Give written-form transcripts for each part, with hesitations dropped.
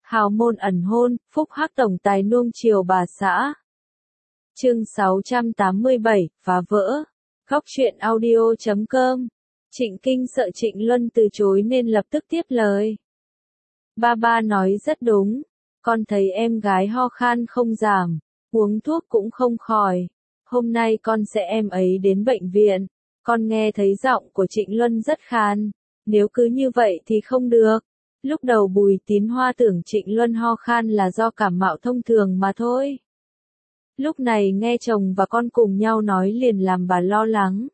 Hào môn ẩn hôn, phúc hắc tổng tài nuông chiều bà xã. Chương 687, phá vỡ. Góc truyện audio.com. Trịnh Kinh sợ Trịnh Luân từ chối nên lập tức tiếp lời. Ba nói rất đúng, con thấy em gái ho khan không giảm, uống thuốc cũng không khỏi. Hôm nay con sẽ em ấy đến bệnh viện. Con nghe thấy giọng của Trịnh Luân rất khan, nếu cứ như vậy thì không được. Lúc đầu Bùi Tín Hoa tưởng Trịnh Luân ho khan là do cảm mạo thông thường mà thôi. Lúc này nghe chồng và con cùng nhau nói liền làm bà lo lắng.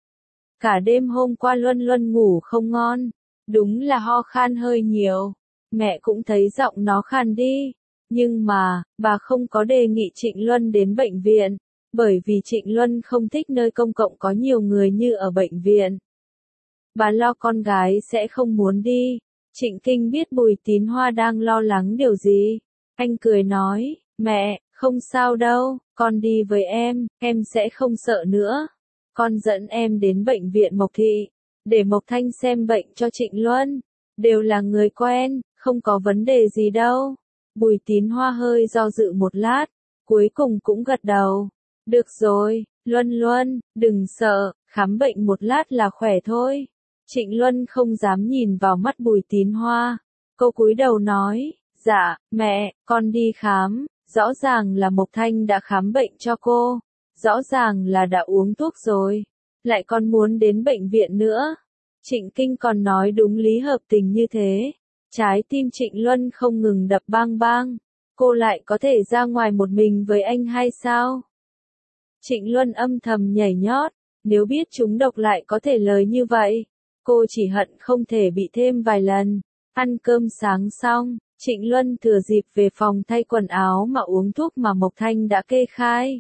Cả đêm hôm qua Luân ngủ không ngon, đúng là ho khan hơi nhiều. Mẹ cũng thấy giọng nó khan đi, nhưng mà, bà không có đề nghị Trịnh Luân đến bệnh viện, bởi vì Trịnh Luân không thích nơi công cộng có nhiều người như ở bệnh viện. Bà lo con gái sẽ không muốn đi. Trịnh Kinh biết Bùi Tín Hoa đang lo lắng điều gì. Anh cười nói, mẹ, không sao đâu, con đi với em sẽ không sợ nữa. Con dẫn em đến bệnh viện Mộc Thị, để Mộc Thanh xem bệnh cho Trịnh Luân. Đều là người quen, không có vấn đề gì đâu. Bùi Tín Hoa hơi do dự một lát, cuối cùng cũng gật đầu. Được rồi, Luân, đừng sợ, khám bệnh một lát là khỏe thôi. Trịnh Luân không dám nhìn vào mắt Bùi Tín Hoa. Cô cúi đầu nói, dạ, mẹ, con đi khám. Rõ ràng là Mộc Thanh đã khám bệnh cho cô. Rõ ràng là đã uống thuốc rồi. Lại còn muốn đến bệnh viện nữa. Trịnh Kinh còn nói đúng lý hợp tình như thế. Trái tim Trịnh Luân không ngừng đập bang bang. Cô lại có thể ra ngoài một mình với anh hay sao? Trịnh Luân âm thầm nhảy nhót. Nếu biết chúng độc lại có thể lời như vậy. Cô chỉ hận không thể bị thêm vài lần. Ăn cơm sáng xong, Trịnh Luân thừa dịp về phòng thay quần áo mà uống thuốc mà Mộc Thanh đã kê khai.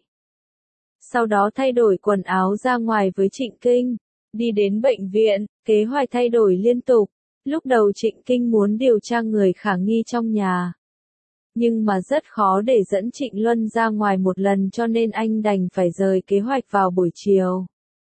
Sau đó thay đổi quần áo ra ngoài với Trịnh Kinh. Đi đến bệnh viện, kế hoạch thay đổi liên tục. Lúc đầu Trịnh Kinh muốn điều tra người khả nghi trong nhà. Nhưng mà rất khó để dẫn Trịnh Luân ra ngoài một lần cho nên anh đành phải rời kế hoạch vào buổi chiều.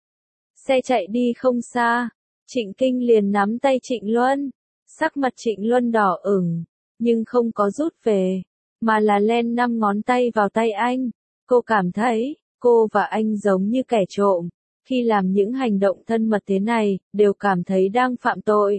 Xe chạy đi không xa. Trịnh Kinh liền nắm tay Trịnh Luân. Sắc mặt Trịnh Luân đỏ ửng, nhưng không có rút về, mà là len 5 ngón tay vào tay anh. Cô cảm thấy, cô và anh giống như kẻ trộm. Khi làm những hành động thân mật thế này, đều cảm thấy đang phạm tội.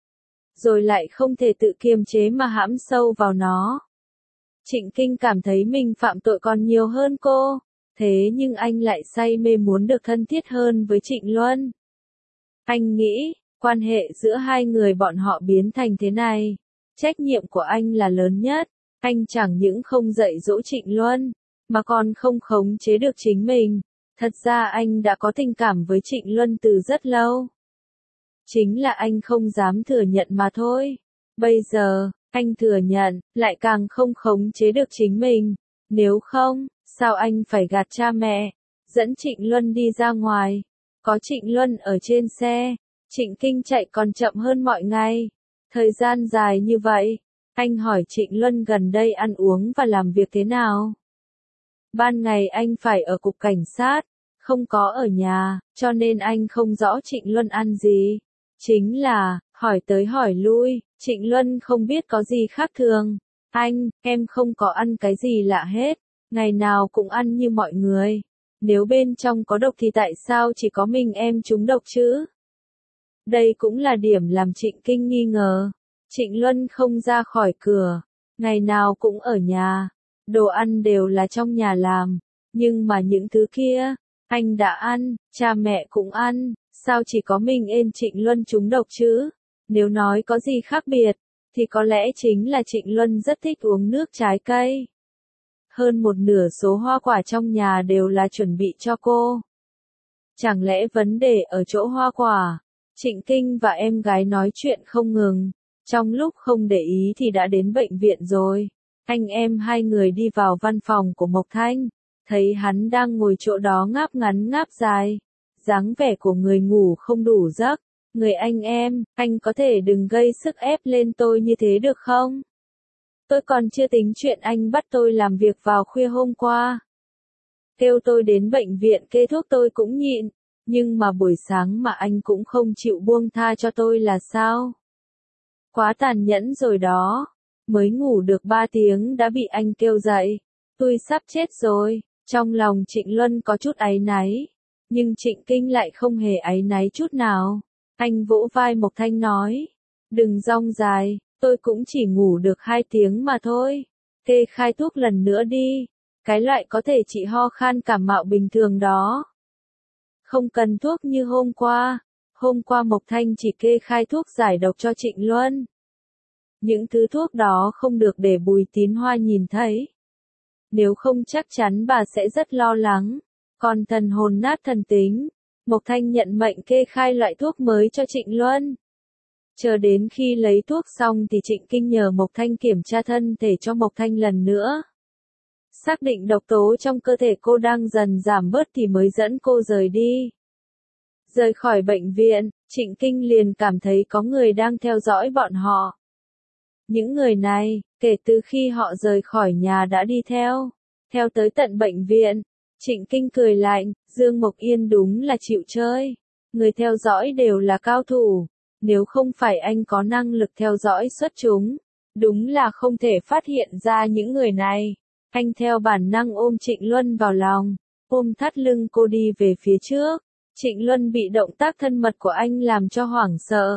Rồi lại không thể tự kiềm chế mà hãm sâu vào nó. Trịnh Kinh cảm thấy mình phạm tội còn nhiều hơn cô. Thế nhưng anh lại say mê muốn được thân thiết hơn với Trịnh Luân. Anh nghĩ, quan hệ giữa hai người bọn họ biến thành thế này. Trách nhiệm của anh là lớn nhất. Anh chẳng những không dạy dỗ Trịnh Luân, mà còn không khống chế được chính mình. Thật ra anh đã có tình cảm với Trịnh Luân từ rất lâu. Chính là anh không dám thừa nhận mà thôi. Bây giờ, anh thừa nhận, lại càng không khống chế được chính mình. Nếu không, sao anh phải gạt cha mẹ, dẫn Trịnh Luân đi ra ngoài. Có Trịnh Luân ở trên xe, Trịnh Kinh chạy còn chậm hơn mọi ngày. Thời gian dài như vậy, anh hỏi Trịnh Luân gần đây ăn uống và làm việc thế nào. Ban ngày anh phải ở cục cảnh sát, không có ở nhà, cho nên anh không rõ Trịnh Luân ăn gì. Chính là, hỏi tới hỏi lui, Trịnh Luân không biết có gì khác thường. Em không có ăn cái gì lạ hết, ngày nào cũng ăn như mọi người. Nếu bên trong có độc thì tại sao chỉ có mình em trúng độc chứ? Đây cũng là điểm làm Trịnh Kinh nghi ngờ. Trịnh Luân không ra khỏi cửa, ngày nào cũng ở nhà. Đồ ăn đều là trong nhà làm, nhưng mà những thứ kia, anh đã ăn, cha mẹ cũng ăn, sao chỉ có mình em Trịnh Luân trúng độc chứ? Nếu nói có gì khác biệt, thì có lẽ chính là Trịnh Luân rất thích uống nước trái cây. Hơn một nửa số hoa quả trong nhà đều là chuẩn bị cho cô. Chẳng lẽ vấn đề ở chỗ hoa quả? Trịnh Kinh và em gái nói chuyện không ngừng. Trong lúc không để ý thì đã đến bệnh viện rồi. Anh em hai người đi vào văn phòng của Mộc Thanh. Thấy hắn đang ngồi chỗ đó ngáp ngắn ngáp dài. Dáng vẻ của người ngủ không đủ giấc. Người anh có thể đừng gây sức ép lên tôi như thế được không? Tôi còn chưa tính chuyện anh bắt tôi làm việc vào khuya hôm qua. Kêu tôi đến bệnh viện kê thuốc tôi cũng nhịn. Nhưng mà buổi sáng mà anh cũng không chịu buông tha cho tôi là sao? Quá tàn nhẫn rồi đó. mới ngủ được 3 tiếng đã bị anh kêu dậy. Tôi sắp chết rồi. Trong lòng Trịnh Luân có chút áy náy, nhưng Trịnh Kinh lại không hề áy náy chút nào. Anh vỗ vai Mộc Thanh nói, đừng rong dài, tôi cũng chỉ ngủ được 2 tiếng mà thôi. Kê khai thuốc lần nữa đi, cái loại có thể trị ho khan cảm mạo bình thường đó. Không cần thuốc như hôm qua. Hôm qua Mộc Thanh chỉ kê khai thuốc giải độc cho Trịnh Luân. Những thứ thuốc đó không được để Bùi Tín Hoa nhìn thấy. Nếu không chắc chắn bà sẽ rất lo lắng. Còn thần hồn nát thần tính, Mộc Thanh nhận mệnh kê khai loại thuốc mới cho Trịnh Luân. Chờ đến khi lấy thuốc xong thì Trịnh Kinh nhờ Mộc Thanh kiểm tra thân thể cho Mộc Thanh lần nữa. Xác định độc tố trong cơ thể cô đang dần giảm bớt thì mới dẫn cô rời đi. Rời khỏi bệnh viện, Trịnh Kinh liền cảm thấy có người đang theo dõi bọn họ. Những người này, kể từ khi họ rời khỏi nhà đã đi theo tới tận bệnh viện. Trịnh Kinh cười lạnh, Dương Mộc Yên đúng là chịu chơi. Người theo dõi đều là cao thủ. Nếu không phải anh có năng lực theo dõi xuất chúng, đúng là không thể phát hiện ra những người này. Anh theo bản năng ôm Trịnh Luân vào lòng, ôm thắt lưng cô đi về phía trước. Trịnh Luân bị động tác thân mật của anh làm cho hoảng sợ.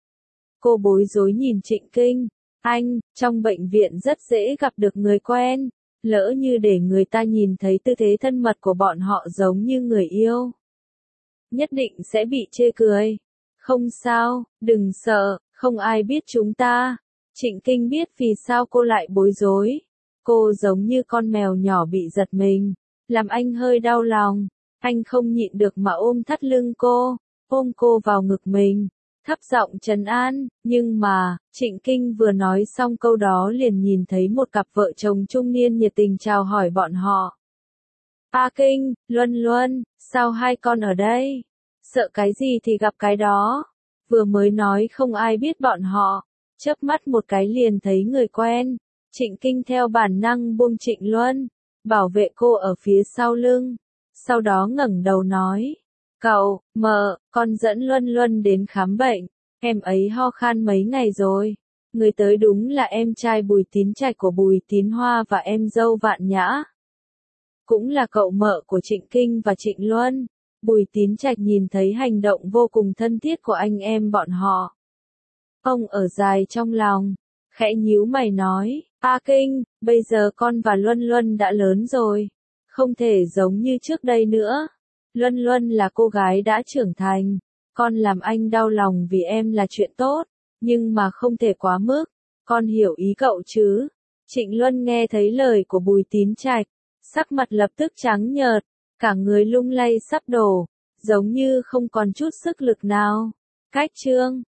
Cô bối rối nhìn Trịnh Kinh. Anh, trong bệnh viện rất dễ gặp được người quen. Lỡ như để người ta nhìn thấy tư thế thân mật của bọn họ giống như người yêu, nhất định sẽ bị chê cười. Không sao, đừng sợ, không ai biết chúng ta. Trịnh Kinh biết vì sao cô lại bối rối. Cô giống như con mèo nhỏ bị giật mình, làm anh hơi đau lòng. Anh không nhịn được mà ôm thắt lưng cô, ôm cô vào ngực mình, thấp giọng trấn an. Nhưng mà, Trịnh Kinh vừa nói xong câu đó liền nhìn thấy một cặp vợ chồng trung niên nhiệt tình chào hỏi bọn họ. A Kinh, Luân Luân, sao hai con ở đây? Sợ cái gì thì gặp cái đó. Vừa mới nói không ai biết bọn họ, chớp mắt một cái liền thấy người quen. Trịnh Kinh theo bản năng buông Trịnh Luân, bảo vệ cô ở phía sau lưng. Sau đó ngẩng đầu nói, cậu, mợ, con dẫn Luân Luân đến khám bệnh. Em ấy ho khan mấy ngày rồi. Người tới đúng là em trai Bùi Tín Trạch của Bùi Tín Hoa và em dâu Vạn Nhã. Cũng là cậu mợ của Trịnh Kinh và Trịnh Luân. Bùi Tín Trạch nhìn thấy hành động vô cùng thân thiết của anh em bọn họ. Ông ở dài trong lòng, khẽ nhíu mày nói, A Kinh, bây giờ con và Luân Luân đã lớn rồi. Không thể giống như trước đây nữa. Luân Luân là cô gái đã trưởng thành. Con làm anh đau lòng vì em là chuyện tốt, nhưng mà không thể quá mức. Con hiểu ý cậu chứ? Trịnh Luân nghe thấy lời của Bùi Tín Trạch, sắc mặt lập tức trắng nhợt, cả người lung lay sắp đổ, giống như không còn chút sức lực nào. Cách chương